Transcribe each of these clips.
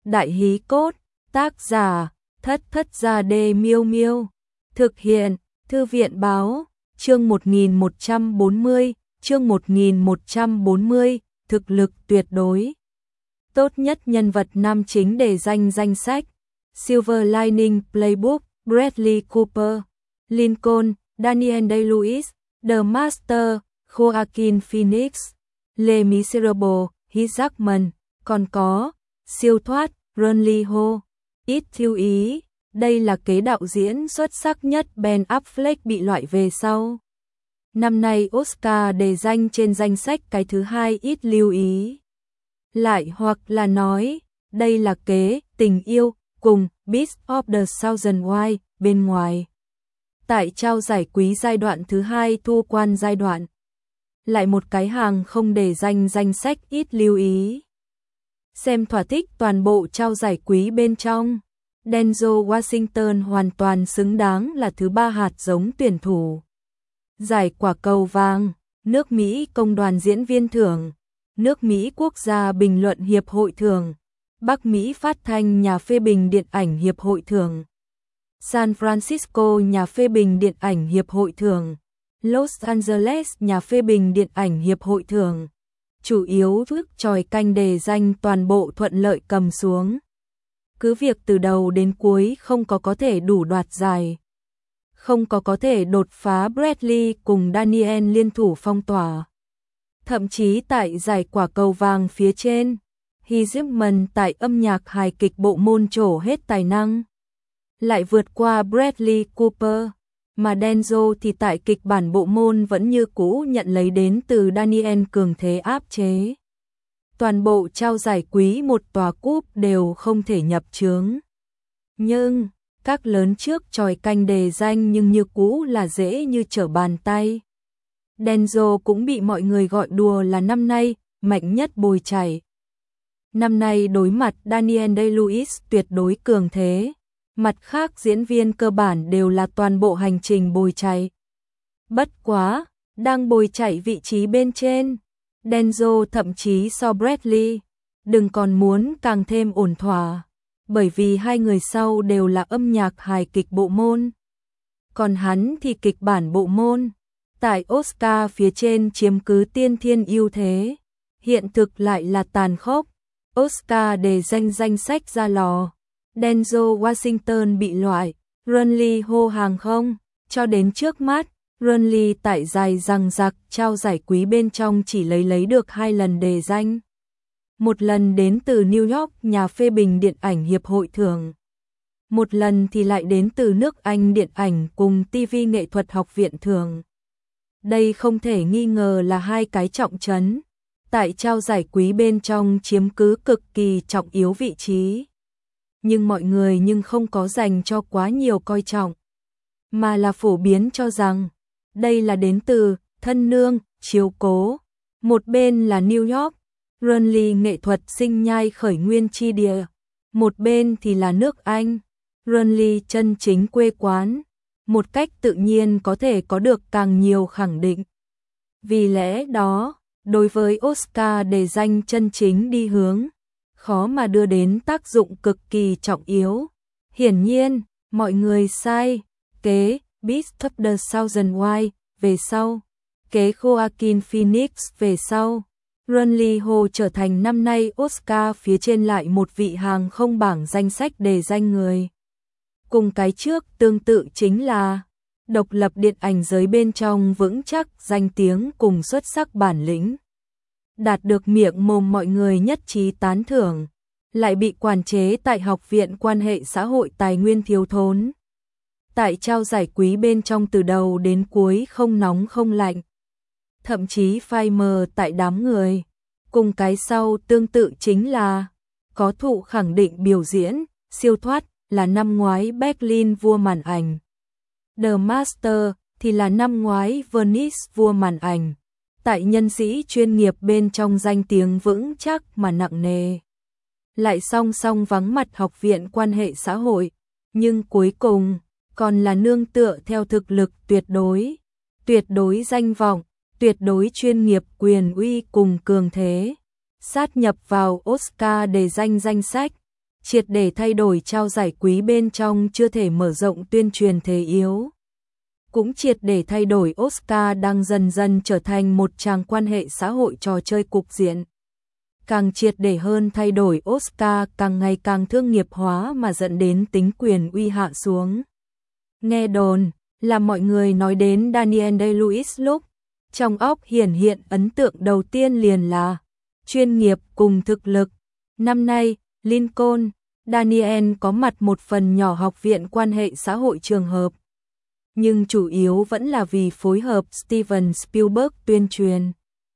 Đại hí cốt, tác giả, Thất Gia Đê Miêu Miêu. Thực hiện, Thư viện báo, chương 1140, chương 1140, thực lực tuyệt đối. Tốt nhất nhân vật nam chính để danh sách. Silver Lining Playbook, Bradley Cooper, Lincoln, Daniel Day-Lewis, The Master, Joaquin Phoenix, Les Miserables, Hugh Jackman, còn có siêu thoát, Ronnie Ho. Ít lưu ý, đây là kế đạo diễn xuất sắc nhất Ben Affleck bị loại về sau. Năm nay Oscar đề danh trên danh sách cái thứ hai ít lưu ý. Lại hoặc là nói, đây là kế tình yêu cùng Beast of the Thousand Wives bên ngoài. Tại trao giải quý giai đoạn thứ hai thu quan giai đoạn. Lại một cái hàng không để danh sách ít lưu ý. Xem thỏa thích toàn bộ trao giải quý bên trong. Denzel Washington hoàn toàn xứng đáng là thứ ba hạt giống tuyển thủ. Giải quả cầu vàng, nước Mỹ Công đoàn diễn viên thưởng, nước Mỹ Quốc gia bình luận hiệp hội thưởng, Bắc Mỹ phát thanh nhà phê bình điện ảnh hiệp hội thưởng, San Francisco nhà phê bình điện ảnh hiệp hội thưởng, Los Angeles nhà phê bình điện ảnh hiệp hội thưởng. Chủ yếu thức chòi canh đề danh toàn bộ thuận lợi cầm xuống. Cứ việc từ đầu đến cuối không có thể đủ đoạt giải. Không có thể đột phá Bradley cùng Daniel liên thủ phong tỏa. Thậm chí tại giải quả cầu vàng phía trên, Hugh Jackman tại âm nhạc hài kịch bộ môn trổ hết tài năng. Lại vượt qua Bradley Cooper, mà Denzel thì tại kịch bản bộ môn vẫn như cũ nhận lấy đến từ Daniel cường thế áp chế. Toàn bộ trao giải quý một tòa cúp đều không thể nhập chướng. Nhưng, các lớn trước chòi canh đề danh nhưng như cũ là dễ như trở bàn tay. Denzel cũng bị mọi người gọi đùa là năm nay mạnh nhất bồi chảy. Năm nay đối mặt Daniel Day-Lewis tuyệt đối cường thế. Mặt khác diễn viên cơ bản đều là toàn bộ hành trình bồi chạy. Bất quá, đang bồi chạy vị trí bên trên, Denzel thậm chí so Bradley, đừng còn muốn càng thêm ổn thỏa, bởi vì hai người sau đều là âm nhạc hài kịch bộ môn. Còn hắn thì kịch bản bộ môn, tại Oscar phía trên chiếm cứ tiên thiên ưu thế, hiện thực lại là tàn khốc. Oscar đề danh sách ra lò. Denzel Washington bị loại, Ronnie Ho hàng không, cho đến trước mắt, Ronnie tại dài rằng rặc trao giải quý bên trong chỉ lấy được 2 lần đề danh. Một lần đến từ New York nhà phê bình điện ảnh hiệp hội thưởng. Một lần thì lại đến từ nước Anh điện ảnh cùng TV nghệ thuật học viện thưởng. Đây không thể nghi ngờ là hai cái trọng trấn. Tại trao giải quý bên trong chiếm cứ cực kỳ trọng yếu vị trí. Nhưng mọi người không có dành cho quá nhiều coi trọng, mà là phổ biến cho rằng đây là đến từ thân nương, chiếu cố. Một bên là New York, Ronnie nghệ thuật sinh nhai khởi nguyên chi địa, một bên thì là nước Anh, Ronnie chân chính quê quán, một cách tự nhiên có thể có được càng nhiều khẳng định. Vì lẽ đó, đối với Oscar đề danh chân chính đi hướng khó mà đưa đến tác dụng cực kỳ trọng yếu. Hiển nhiên, mọi người sai. Kế Beast of the Thousand Wives về sau, kế Joaquin Phoenix về sau, Ronnie Ho trở thành năm nay Oscar phía trên lại một vị hàng không bảng danh sách đề danh người. Cùng cái trước tương tự chính là độc lập điện ảnh giới bên trong vững chắc danh tiếng cùng xuất sắc bản lĩnh. Đạt được miệng mồm mọi người nhất trí tán thưởng, lại bị quản chế tại Học viện Quan hệ xã hội Tài nguyên thiếu thốn. Tại trao giải quý bên trong từ đầu đến cuối không nóng không lạnh. Thậm chí phai mờ tại đám người. Cùng cái sau tương tự chính là có thụ khẳng định biểu diễn, siêu thoát là năm ngoái Berlin vua màn ảnh. The Master thì là năm ngoái Venice vua màn ảnh. Tại nhân sĩ chuyên nghiệp bên trong danh tiếng vững chắc mà nặng nề. Lại song song vắng mặt Học viện Quan hệ xã hội, nhưng cuối cùng còn là nương tựa theo thực lực tuyệt đối danh vọng, tuyệt đối chuyên nghiệp quyền uy cùng cường thế, sát nhập vào Oscar đề danh sách, triệt để thay đổi trao giải quý bên trong chưa thể mở rộng tuyên truyền thế yếu. Cũng triệt để thay đổi Oscar đang dần dần trở thành một tràng quan hệ xã hội trò chơi cục diện. Càng triệt để hơn thay đổi Oscar càng ngày càng thương nghiệp hóa mà dẫn đến tính quyền uy hạ xuống. Nghe đồn là mọi người nói đến Daniel Day-Lewis lúc trong óc hiện ấn tượng đầu tiên liền là chuyên nghiệp cùng thực lực. Năm nay, Lincoln, Daniel có mặt một phần nhỏ học viện quan hệ xã hội trường hợp. Nhưng chủ yếu vẫn là vì phối hợp Steven Spielberg tuyên truyền.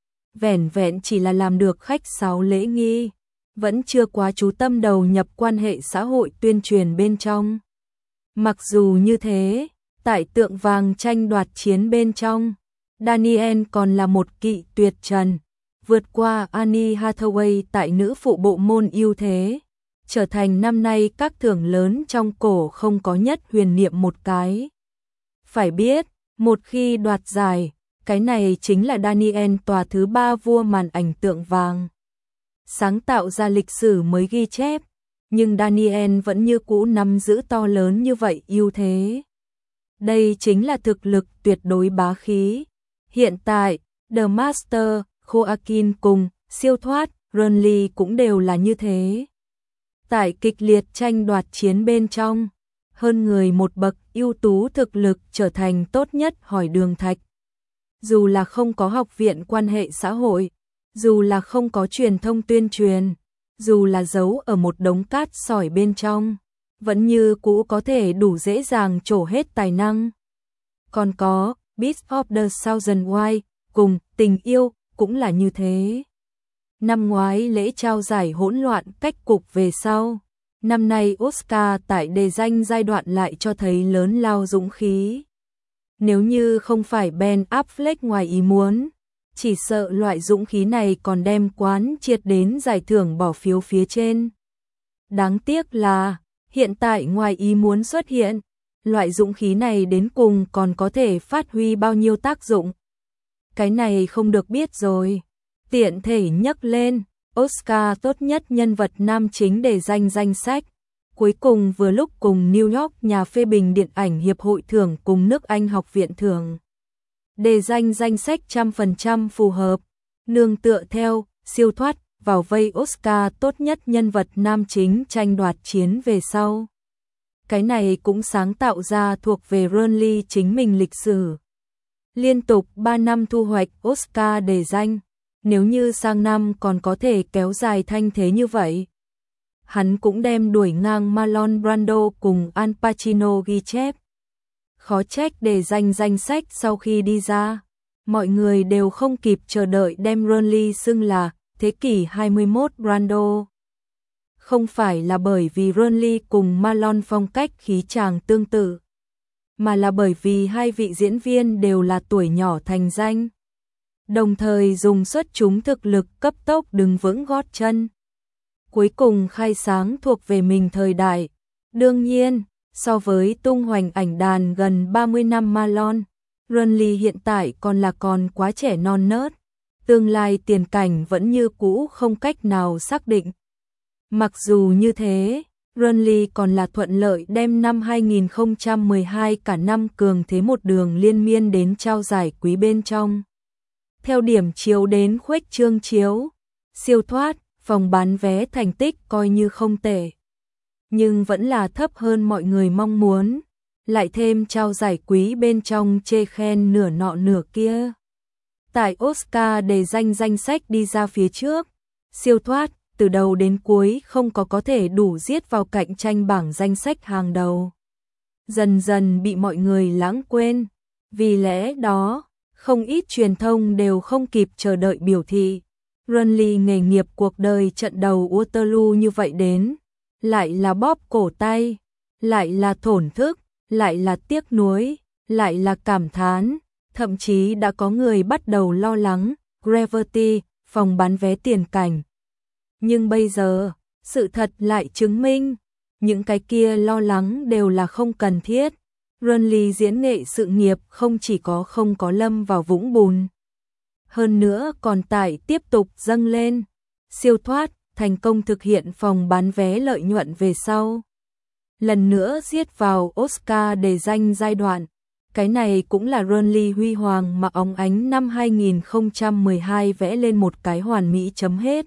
Vẻn vẹn chỉ là làm được khách sáo lễ nghi, vẫn chưa quá chú tâm đầu nhập quan hệ xã hội tuyên truyền bên trong. Mặc dù như thế, tại tượng vàng tranh đoạt chiến bên trong, Daniel còn là một kỵ tuyệt trần, vượt qua Anne Hathaway tại nữ phụ bộ môn ưu thế, trở thành năm nay các thưởng lớn trong cổ không có nhất huyền niệm một cái. Phải biết, một khi đoạt giải, cái này chính là Daniel tòa thứ 3 vua màn ảnh tượng vàng. Sáng tạo ra lịch sử mới ghi chép, nhưng Daniel vẫn như cũ nắm giữ to lớn như vậy ưu thế. Đây chính là thực lực tuyệt đối bá khí. Hiện tại, The Master, Joaquin cùng siêu thoát, Renly cũng đều là như thế. Tại kịch liệt tranh đoạt chiến bên trong, hơn người một bậc ưu tú thực lực trở thành tốt nhất hỏi đường thạch. Dù là không có học viện quan hệ xã hội, dù là không có truyền thông tuyên truyền, dù là giấu ở một đống cát sỏi bên trong, vẫn như cũ có thể đủ dễ dàng trổ hết tài năng. Còn có Beast of the Thousand Wives cùng Tình yêu cũng là như thế. Năm ngoái lễ trao giải hỗn loạn cách cục về sau, năm nay Oscar tại đề danh giai đoạn lại cho thấy lớn lao dũng khí. Nếu như không phải Ben Affleck ngoài ý muốn, chỉ sợ loại dũng khí này còn đem quán triệt đến giải thưởng bỏ phiếu phía trên. Đáng tiếc là, hiện tại ngoài ý muốn xuất hiện, loại dũng khí này đến cùng còn có thể phát huy bao nhiêu tác dụng. Cái này không được biết rồi. Tiện thể nhắc lên, Oscar tốt nhất nhân vật nam chính để danh sách. Cuối cùng vừa lúc cùng New York nhà phê bình điện ảnh hiệp hội thưởng cùng nước Anh học viện thưởng. Đề danh sách 100% phù hợp, nương tựa theo, siêu thoát, vào vây Oscar tốt nhất nhân vật nam chính tranh đoạt chiến về sau. Cái này cũng sáng tạo ra thuộc về Renly chính mình lịch sử. Liên tục 3 năm thu hoạch Oscar đề danh, nếu như sang năm còn có thể kéo dài thanh thế như vậy. Hắn cũng đem đuổi ngang Marlon Brando cùng Al Pacino ghi chép. Khó trách đề danh sách sau khi đi ra, mọi người đều không kịp chờ đợi đem Renly xưng là thế kỷ 21 Brando. Không phải là bởi vì Renly cùng Marlon phong cách khí chàng tương tự, mà là bởi vì hai vị diễn viên đều là tuổi nhỏ thành danh, đồng thời dùng xuất chúng thực lực cấp tốc đứng vững gót chân. Cuối cùng khai sáng thuộc về mình thời đại. Đương nhiên, so với tung hoành ảnh đàn gần 30 năm Marlon, Renly hiện tại còn quá trẻ non nớt, tương lai tiền cảnh vẫn như cũ không cách nào xác định. Mặc dù như thế, Renly còn là thuận lợi đem năm 2012 cả năm cường thế một đường liên miên đến trao giải quý bên trong. Theo điểm chiếu đến khuếch trương chiếu, siêu thoát, phòng bán vé thành tích coi như không tệ. Nhưng vẫn là thấp hơn mọi người mong muốn, lại thêm trao giải quý bên trong chê khen nửa nọ nửa kia. Tại Oscar đề danh sách đi ra phía trước, siêu thoát, từ đầu đến cuối không có thể đủ giết vào cạnh tranh bảng danh sách hàng đầu. Dần dần bị mọi người lãng quên, vì lẽ đó, không ít truyền thông đều không kịp chờ đợi biểu thị. Renly nghề nghiệp cuộc đời trận đầu Waterloo như vậy đến, lại là bóp cổ tay, lại là thổn thức, lại là tiếc nuối, lại là cảm thán, thậm chí đã có người bắt đầu lo lắng, Gravity, phòng bán vé tiền cảnh. Nhưng bây giờ, sự thật lại chứng minh, những cái kia lo lắng đều là không cần thiết. Renly diễn nghệ sự nghiệp không chỉ không có lâm vào vũng bùn, hơn nữa còn tại tiếp tục dâng lên. Siêu thoát, thành công thực hiện phòng bán vé lợi nhuận về sau. Lần nữa giết vào Oscar để danh giai đoạn. Cái này cũng là Renly huy hoàng mà óng ánh năm 2012 vẽ lên một cái hoàn mỹ chấm hết.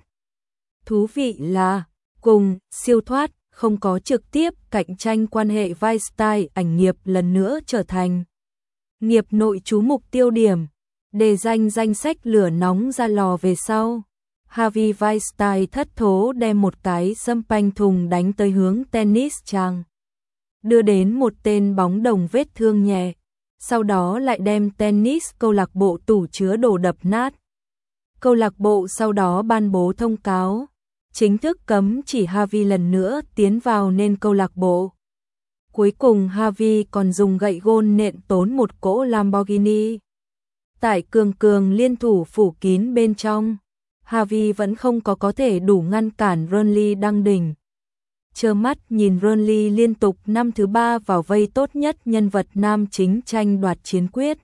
Thú vị là, cùng siêu thoát, không có trực tiếp cạnh tranh quan hệ vai style ảnh nghiệp lần nữa trở thành nghiệp nội chú mục tiêu điểm, đề danh danh sách lửa nóng ra lò về sau. Harvey Weinstein thất thố đem một cái dâm panh thùng đánh tới hướng tennis chàng, đưa đến một tên bóng đồng vết thương nhẹ, sau đó lại đem tennis câu lạc bộ tủ chứa đồ đập nát. Câu lạc bộ sau đó ban bố thông cáo, chính thức cấm chỉ Harvey lần nữa tiến vào nên câu lạc bộ. Cuối cùng Harvey còn dùng gậy gôn nện tốn một cỗ Lamborghini. Tại cường liên thủ phủ kín bên trong, Harvey vẫn không có thể đủ ngăn cản Renly đăng đỉnh. Trơ mắt nhìn Renly liên tục năm thứ 3 vào vây tốt nhất nhân vật nam chính tranh đoạt chiến quyết.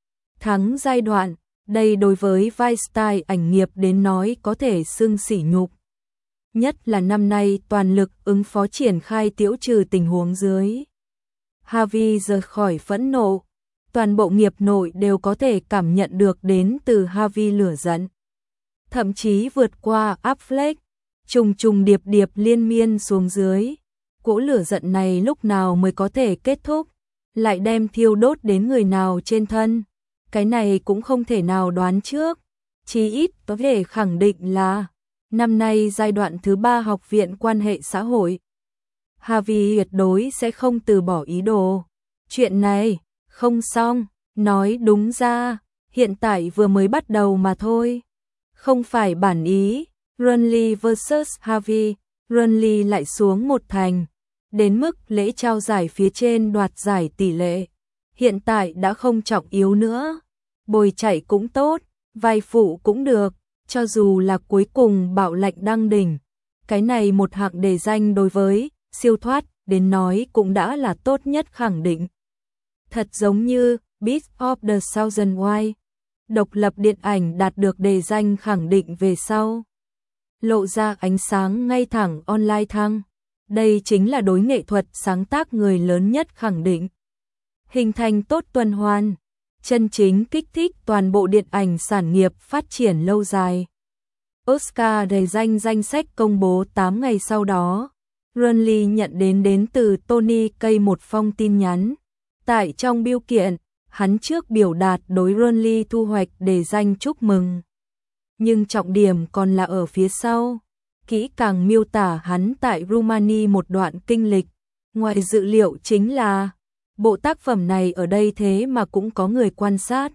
Thắng giai đoạn, đây đối với vai style ảnh nghiệp đến nói có thể xưng sỉ nhục. Nhất là năm nay toàn lực ứng phó triển khai tiễu trừ tình huống dưới. Harvey rời khỏi phẫn nộ, toàn bộ nghiệp nội đều có thể cảm nhận được đến từ Harvey lửa giận. Thậm chí vượt qua Affleck, trùng điệp liên miên xuống dưới. Cỗ lửa giận này lúc nào mới có thể kết thúc, lại đem thiêu đốt đến người nào trên thân. Cái này cũng không thể nào đoán trước, chí ít có thể khẳng định là năm nay giai đoạn thứ 3 học viện quan hệ xã hội. Harvey tuyệt đối sẽ không từ bỏ ý đồ. Chuyện này, không xong, nói đúng ra, hiện tại vừa mới bắt đầu mà thôi. Không phải bản ý, Renly vs Harvey, Renly lại xuống một thành. Đến mức lễ trao giải phía trên đoạt giải tỷ lệ. Hiện tại đã không trọng yếu nữa. Bồi chạy cũng tốt, vai phụ cũng được, cho dù là cuối cùng Bảo Lệnh đăng đỉnh. Cái này một hạng đề danh đối với siêu thoát đến nói cũng đã là tốt nhất khẳng định. Thật giống như Beast of the Thousand Wives, độc lập điện ảnh đạt được đề danh khẳng định về sau. Lộ ra ánh sáng ngay thẳng online thăng. Đây chính là đối nghệ thuật sáng tác người lớn nhất khẳng định. Hình thành tốt tuần hoàn, chân chính kích thích toàn bộ điện ảnh sản nghiệp phát triển lâu dài. Oscar đề danh danh sách công bố 8 ngày sau đó. Renly nhận đến từ Tony Kaye một phong tin nhắn. Tại trong bưu kiện, hắn trước biểu đạt đối Renly thu hoạch đề danh chúc mừng. Nhưng trọng điểm còn là ở phía sau. Kỹ càng miêu tả hắn tại Rumani một đoạn kinh lịch. Ngoài dự liệu chính là bộ tác phẩm này ở đây thế mà cũng có người quan sát.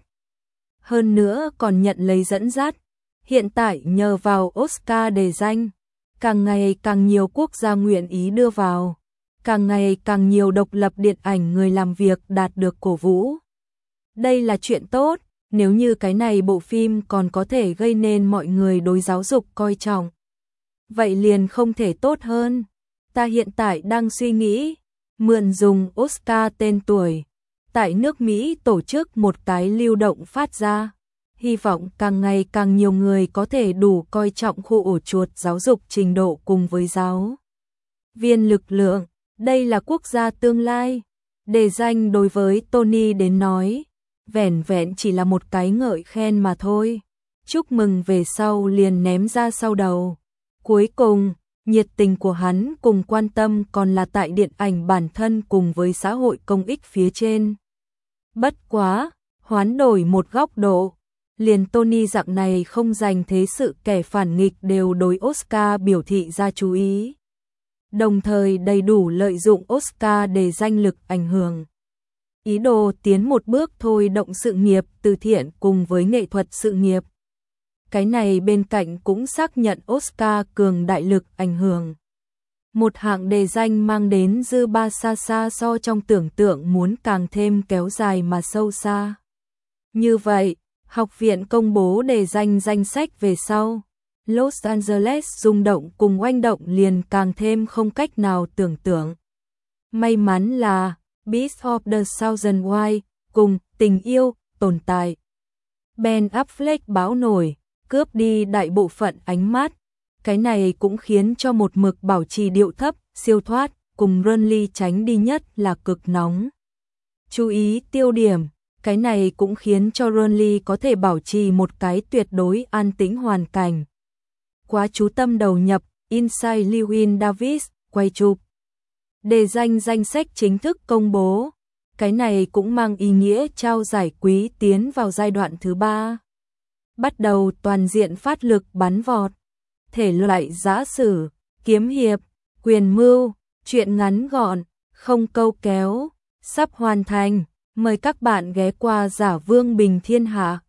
Hơn nữa còn nhận lấy dẫn dắt. Hiện tại nhờ vào Oscar đề danh, càng ngày càng nhiều quốc gia nguyện ý đưa vào. Càng ngày càng nhiều độc lập điện ảnh người làm việc đạt được cổ vũ. Đây là chuyện tốt, nếu như cái này bộ phim còn có thể gây nên mọi người đối giáo dục coi trọng. Vậy liền không thể tốt hơn. Ta hiện tại đang suy nghĩ, mượn dùng Oscar tên tuổi, tại nước Mỹ tổ chức một cái lưu động phát ra. Hy vọng càng ngày càng nhiều người có thể đủ coi trọng khu ổ chuột giáo dục trình độ cùng với giáo viên lực lượng. Đây là quốc gia tương lai. Đề danh đối với Tony đến nói, vẻn vẹn chỉ là một cái ngợi khen mà thôi. Chúc mừng về sau liền ném ra sau đầu. Cuối cùng, nhiệt tình của hắn cùng quan tâm còn là tại điện ảnh bản thân cùng với xã hội công ích phía trên. Bất quá, hoán đổi một góc độ, liền Tony dạng này không dành thế sự kẻ phản nghịch đều đối Oscar biểu thị ra chú ý. Đồng thời đầy đủ lợi dụng Oscar để danh lực ảnh hưởng. Ý đồ tiến một bước thôi động sự nghiệp từ thiện cùng với nghệ thuật sự nghiệp. Cái này bên cạnh cũng xác nhận Oscar cường đại lực ảnh hưởng. Một hạng đề danh mang đến dư ba xa xa so trong tưởng tượng muốn càng thêm kéo dài mà sâu xa. Như vậy, học viện công bố đề danh danh sách về sau. Los Angeles rung động cùng oanh động liền càng thêm không cách nào tưởng tượng. May mắn là Beast of the Thousand Wives cùng tình yêu tồn tại. Ben Affleck báo nổi, cướp đi đại bộ phận ánh mắt. Cái này cũng khiến cho một mực bảo trì điệu thấp, siêu thoát, cùng Renly tránh đi nhất là cực nóng. Chú ý tiêu điểm, cái này cũng khiến cho Renly có thể bảo trì một cái tuyệt đối an tĩnh hoàn cảnh. Quá chú tâm đầu nhập, Inside Llewyn Davis, quay chụp. Đề danh sách chính thức công bố. Cái này cũng mang ý nghĩa trao giải quý tiến vào giai đoạn thứ 3. Bắt đầu toàn diện phát lực bắn vọt. Thể loại giã sử, kiếm hiệp, quyền mưu, truyện ngắn gọn, không câu kéo, sắp hoàn thành. Mời các bạn ghé qua Giả Vương Bình Thiên Hạ.